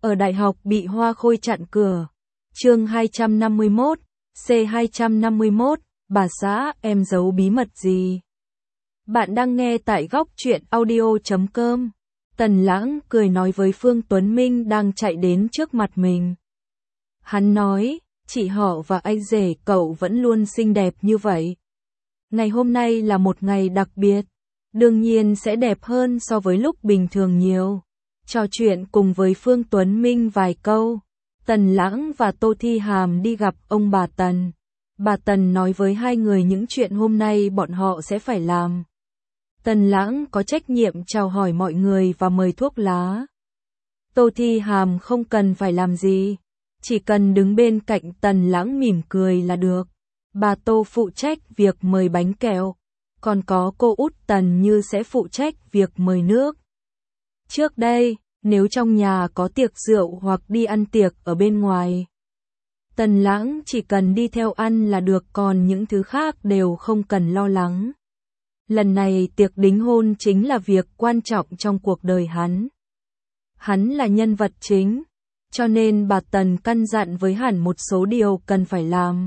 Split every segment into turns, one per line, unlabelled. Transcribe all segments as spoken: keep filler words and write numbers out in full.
Ở đại học bị Hoa Khôi chặn cửa. Chương hai trăm năm mươi mốt, C hai trăm năm mươi mốt, bà xã, em giấu bí mật gì? Bạn đang nghe tại góc truyện audio chấm com. Tần Lãng cười nói với Phương Tuấn Minh đang chạy đến trước mặt mình. Hắn nói, chị họ và anh rể cậu vẫn luôn xinh đẹp như vậy. Ngày hôm nay là một ngày đặc biệt, đương nhiên sẽ đẹp hơn so với lúc bình thường nhiều. Trò chuyện cùng với Phương Tuấn Minh vài câu, Tần Lãng và Tô Thi Hàm đi gặp ông bà Tần. Bà Tần nói với hai người những chuyện hôm nay bọn họ sẽ phải làm. Tần Lãng có trách nhiệm chào hỏi mọi người và mời thuốc lá. Tô Thi Hàm không cần phải làm gì, chỉ cần đứng bên cạnh Tần Lãng mỉm cười là được. Bà Tô phụ trách việc mời bánh kẹo, còn có cô út Tần Như sẽ phụ trách việc mời nước. Trước đây, nếu trong nhà có tiệc rượu hoặc đi ăn tiệc ở bên ngoài, Tần Lãng chỉ cần đi theo ăn là được, còn những thứ khác đều không cần lo lắng. Lần này tiệc đính hôn chính là việc quan trọng trong cuộc đời hắn. Hắn là nhân vật chính, cho nên bà Tần căn dặn với hẳn một số điều cần phải làm.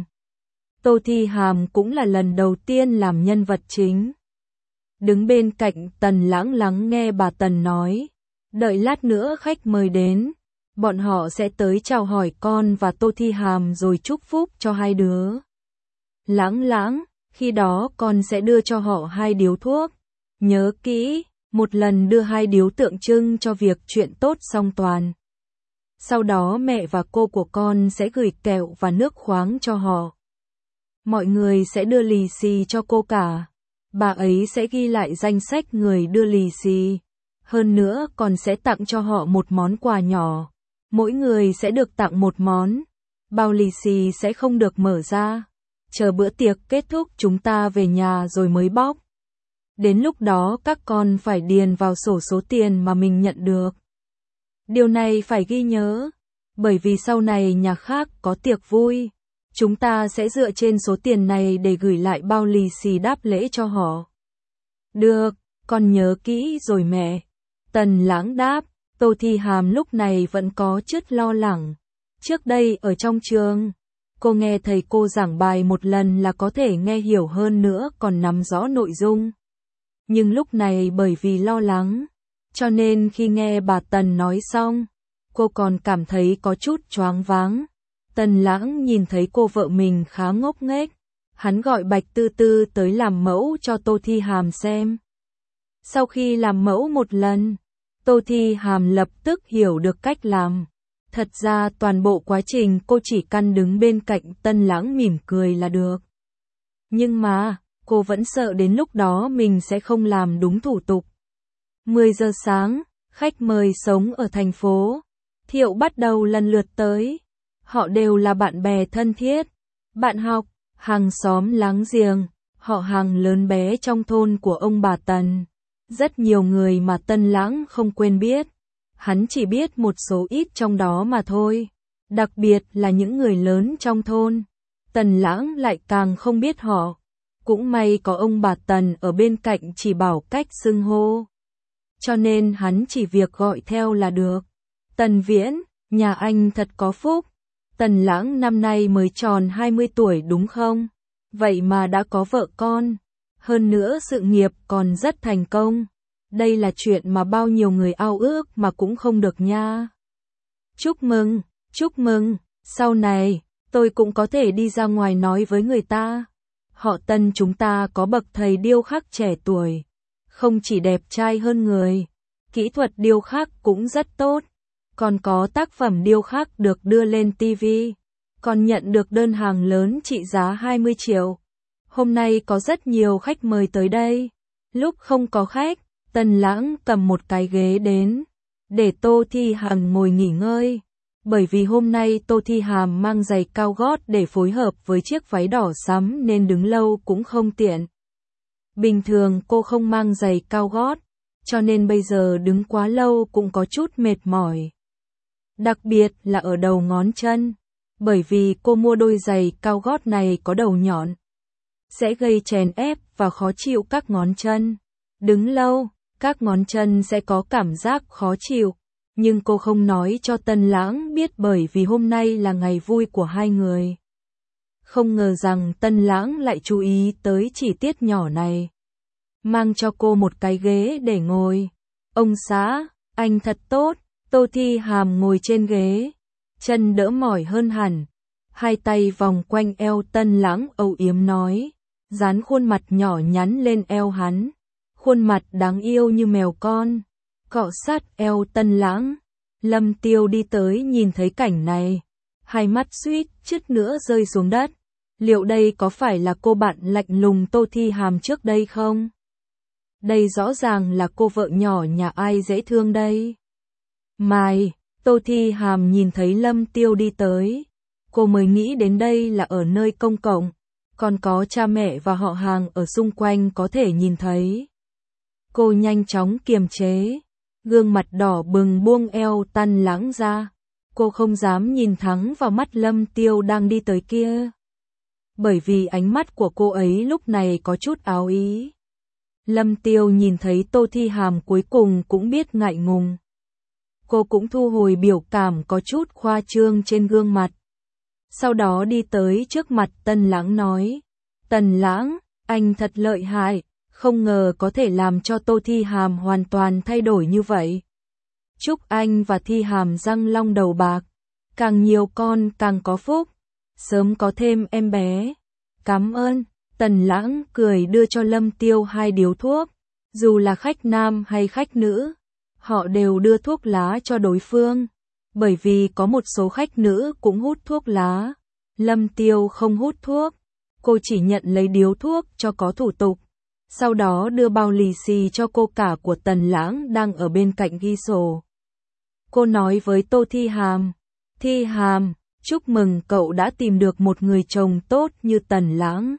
Tô Thi Hàm cũng là lần đầu tiên làm nhân vật chính. Đứng bên cạnh Tần Lãng lắng nghe bà Tần nói, đợi lát nữa khách mời đến, bọn họ sẽ tới chào hỏi con và Tô Thi Hàm rồi chúc phúc cho hai đứa. Lãng Lãng, khi đó con sẽ đưa cho họ hai điếu thuốc. Nhớ kỹ, một lần đưa hai điếu tượng trưng cho việc chuyện tốt song toàn. Sau đó mẹ và cô của con sẽ gửi kẹo và nước khoáng cho họ. Mọi người sẽ đưa lì xì cho cô cả. Bà ấy sẽ ghi lại danh sách người đưa lì xì. Hơn nữa còn sẽ tặng cho họ một món quà nhỏ. Mỗi người sẽ được tặng một món. Bao lì xì sẽ không được mở ra. Chờ bữa tiệc kết thúc chúng ta về nhà rồi mới bóc. Đến lúc đó các con phải điền vào sổ số tiền mà mình nhận được. Điều này phải ghi nhớ, bởi vì sau này nhà khác có tiệc vui, chúng ta sẽ dựa trên số tiền này để gửi lại bao lì xì đáp lễ cho họ. Được, con nhớ kỹ rồi mẹ. Tần Lãng đáp. Tô Thi Hàm lúc này vẫn có chút lo lắng. Trước đây ở trong trường, cô nghe thầy cô giảng bài một lần là có thể nghe hiểu hơn nữa còn nắm rõ nội dung. Nhưng lúc này bởi vì lo lắng, cho nên khi nghe bà Tần nói xong, cô còn cảm thấy có chút choáng váng. Tần Lãng nhìn thấy cô vợ mình khá ngốc nghếch, hắn gọi Bạch Tư Tư tới làm mẫu cho Tô Thi Hàm xem. Sau khi làm mẫu một lần, Tô Thi Hàm lập tức hiểu được cách làm. Thật ra toàn bộ quá trình cô chỉ căn đứng bên cạnh Tần Lãng mỉm cười là được. Nhưng mà, cô vẫn sợ đến lúc đó mình sẽ không làm đúng thủ tục. mười giờ sáng, khách mời sống ở thành phố Thiệu bắt đầu lần lượt tới. Họ đều là bạn bè thân thiết, bạn học, hàng xóm láng giềng, họ hàng lớn bé trong thôn của ông bà Tần. Rất nhiều người mà Tần Lãng không quên biết. Hắn chỉ biết một số ít trong đó mà thôi. Đặc biệt là những người lớn trong thôn. Tần Lãng lại càng không biết họ. Cũng may có ông bà Tần ở bên cạnh chỉ bảo cách xưng hô. Cho nên hắn chỉ việc gọi theo là được. Tần Viễn, nhà anh thật có phúc. Tần Lãng năm nay mới tròn hai mươi tuổi đúng không? Vậy mà đã có vợ con. Hơn nữa sự nghiệp còn rất thành công. Đây là chuyện mà bao nhiêu người ao ước mà cũng không được nha. Chúc mừng, chúc mừng, sau này, tôi cũng có thể đi ra ngoài nói với người ta. Họ Tần chúng ta có bậc thầy điêu khắc trẻ tuổi. Không chỉ đẹp trai hơn người, kỹ thuật điêu khắc cũng rất tốt. Còn có tác phẩm điêu khắc được đưa lên ti vi. Còn nhận được đơn hàng lớn trị giá hai mươi triệu. Hôm nay có rất nhiều khách mời tới đây. Lúc không có khách, Tần Lãng cầm một cái ghế đến, để Tô Thi Hàm ngồi nghỉ ngơi. Bởi vì hôm nay Tô Thi Hàm mang giày cao gót để phối hợp với chiếc váy đỏ sẫm nên đứng lâu cũng không tiện. Bình thường cô không mang giày cao gót, cho nên bây giờ đứng quá lâu cũng có chút mệt mỏi. Đặc biệt là ở đầu ngón chân, bởi vì cô mua đôi giày cao gót này có đầu nhọn, sẽ gây chèn ép và khó chịu các ngón chân. Đứng lâu, các ngón chân sẽ có cảm giác khó chịu. Nhưng cô không nói cho Tân Lãng biết bởi vì hôm nay là ngày vui của hai người. Không ngờ rằng Tân Lãng lại chú ý tới chi tiết nhỏ này. Mang cho cô một cái ghế để ngồi. Ông xã, anh thật tốt. Tô Thi Hàm ngồi trên ghế, chân đỡ mỏi hơn hẳn. Hai tay vòng quanh eo Tân Lãng âu yếm nói, dán khuôn mặt nhỏ nhắn lên eo hắn. Khuôn mặt đáng yêu như mèo con, cọ sát eo Tân Lãng. Lâm Tiêu đi tới nhìn thấy cảnh này, hai mắt suýt chút nữa rơi xuống đất. Liệu đây có phải là cô bạn lạnh lùng Tô Thi Hàm trước đây không? Đây rõ ràng là cô vợ nhỏ nhà ai dễ thương đây. Mai, Tô Thi Hàm nhìn thấy Lâm Tiêu đi tới. Cô mới nghĩ đến đây là ở nơi công cộng, còn có cha mẹ và họ hàng ở xung quanh có thể nhìn thấy. Cô nhanh chóng kiềm chế, gương mặt đỏ bừng buông eo Tân Lãng ra. Cô không dám nhìn thẳng vào mắt Lâm Tiêu đang đi tới kia. Bởi vì ánh mắt của cô ấy lúc này có chút áo ý. Lâm Tiêu nhìn thấy Tô Thi Hàm cuối cùng cũng biết ngại ngùng. Cô cũng thu hồi biểu cảm có chút khoa trương trên gương mặt. Sau đó đi tới trước mặt Tân Lãng nói, Tân Lãng, anh thật lợi hại, không ngờ có thể làm cho Tô Thi Hàm hoàn toàn thay đổi như vậy. Chúc anh và Thi Hàm răng long đầu bạc, càng nhiều con càng có phúc, sớm có thêm em bé. Cảm ơn. Tân Lãng cười đưa cho Lâm Tiêu hai điếu thuốc, dù là khách nam hay khách nữ, họ đều đưa thuốc lá cho đối phương, bởi vì có một số khách nữ cũng hút thuốc lá. Lâm Tiêu không hút thuốc, cô chỉ nhận lấy điếu thuốc cho có thủ tục, sau đó đưa bao lì xì cho cô cả của Tân Lãng đang ở bên cạnh ghi sổ. Cô nói với Tô Thi Hàm, Thi Hàm, chúc mừng cậu đã tìm được một người chồng tốt như Tân Lãng.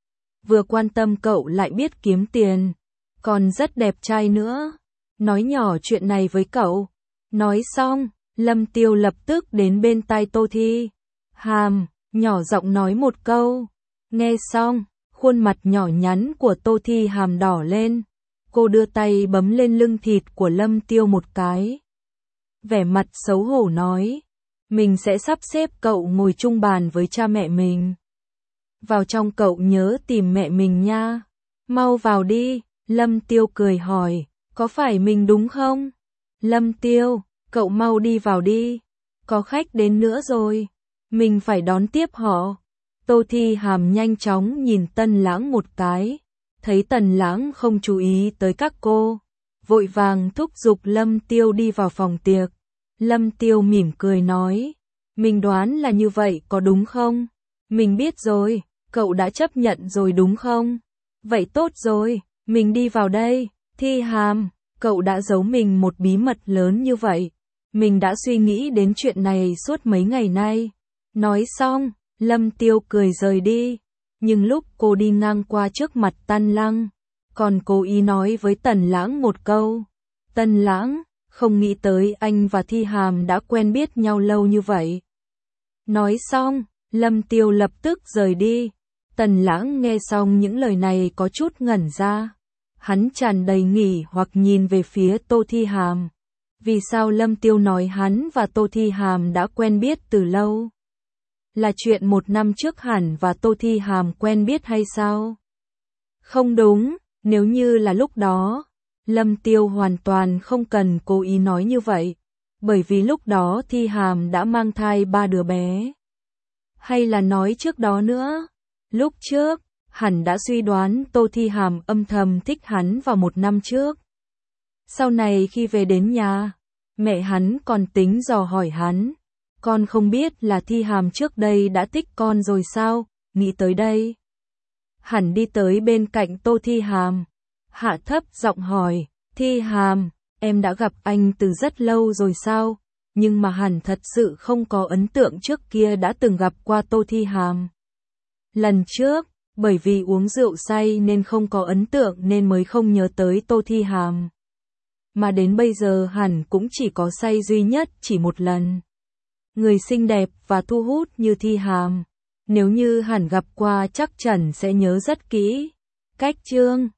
Vừa quan tâm cậu lại biết kiếm tiền, còn rất đẹp trai nữa. Nói nhỏ chuyện này với cậu. Nói xong, Lâm Tiêu lập tức đến bên tai Tô Thi Hàm, nhỏ giọng nói một câu. Nghe xong, khuôn mặt nhỏ nhắn của Tô Thi Hàm đỏ lên. Cô đưa tay bấm lên lưng thịt của Lâm Tiêu một cái. Vẻ mặt xấu hổ nói, mình sẽ sắp xếp cậu ngồi chung bàn với cha mẹ mình. Vào trong cậu nhớ tìm mẹ mình nha. Mau vào đi. Lâm Tiêu cười hỏi, có phải mình đúng không? Lâm Tiêu, cậu mau đi vào đi. Có khách đến nữa rồi. Mình phải đón tiếp họ. Tô Thi Hàm nhanh chóng nhìn Tân Lãng một cái. Thấy Tân Lãng không chú ý tới các cô, vội vàng thúc giục Lâm Tiêu đi vào phòng tiệc. Lâm Tiêu mỉm cười nói, mình đoán là như vậy có đúng không? Mình biết rồi, cậu đã chấp nhận rồi đúng không? Vậy tốt rồi, mình đi vào đây. Thi Hàm, cậu đã giấu mình một bí mật lớn như vậy. Mình đã suy nghĩ đến chuyện này suốt mấy ngày nay. Nói xong, Lâm Tiêu cười rời đi. Nhưng lúc cô đi ngang qua trước mặt Tân Lãng, còn cố ý nói với Tân Lãng một câu. Tân Lãng, không nghĩ tới anh và Thi Hàm đã quen biết nhau lâu như vậy. Nói xong, Lâm Tiêu lập tức rời đi. Tân Lãng nghe xong những lời này có chút ngẩn ra. Hắn tràn đầy nghỉ hoặc nhìn về phía Tô Thi Hàm. Vì sao Lâm Tiêu nói hắn và Tô Thi Hàm đã quen biết từ lâu? Là chuyện một năm trước hẳn và Tô Thi Hàm quen biết hay sao? Không đúng, nếu như là lúc đó, Lâm Tiêu hoàn toàn không cần cố ý nói như vậy. Bởi vì lúc đó Thi Hàm đã mang thai ba đứa bé. Hay là nói trước đó nữa? Lúc trước, hẳn đã suy đoán Tô Thi Hàm âm thầm thích hắn vào một năm trước. Sau này khi về đến nhà, mẹ hắn còn tính dò hỏi hắn. Con không biết là Thi Hàm trước đây đã thích con rồi sao? Nghĩ tới đây, hẳn đi tới bên cạnh Tô Thi Hàm, hạ thấp giọng hỏi, Thi Hàm, em đã gặp anh từ rất lâu rồi sao? Nhưng mà hẳn thật sự không có ấn tượng trước kia đã từng gặp qua Tô Thi Hàm. Lần trước, bởi vì uống rượu say nên không có ấn tượng nên mới không nhớ tới Tô Thi Hàm. Mà đến bây giờ hẳn cũng chỉ có say duy nhất chỉ một lần. Người xinh đẹp và thu hút như Thi Hàm, nếu như hẳn gặp qua chắc chắn sẽ nhớ rất kỹ. Cách chương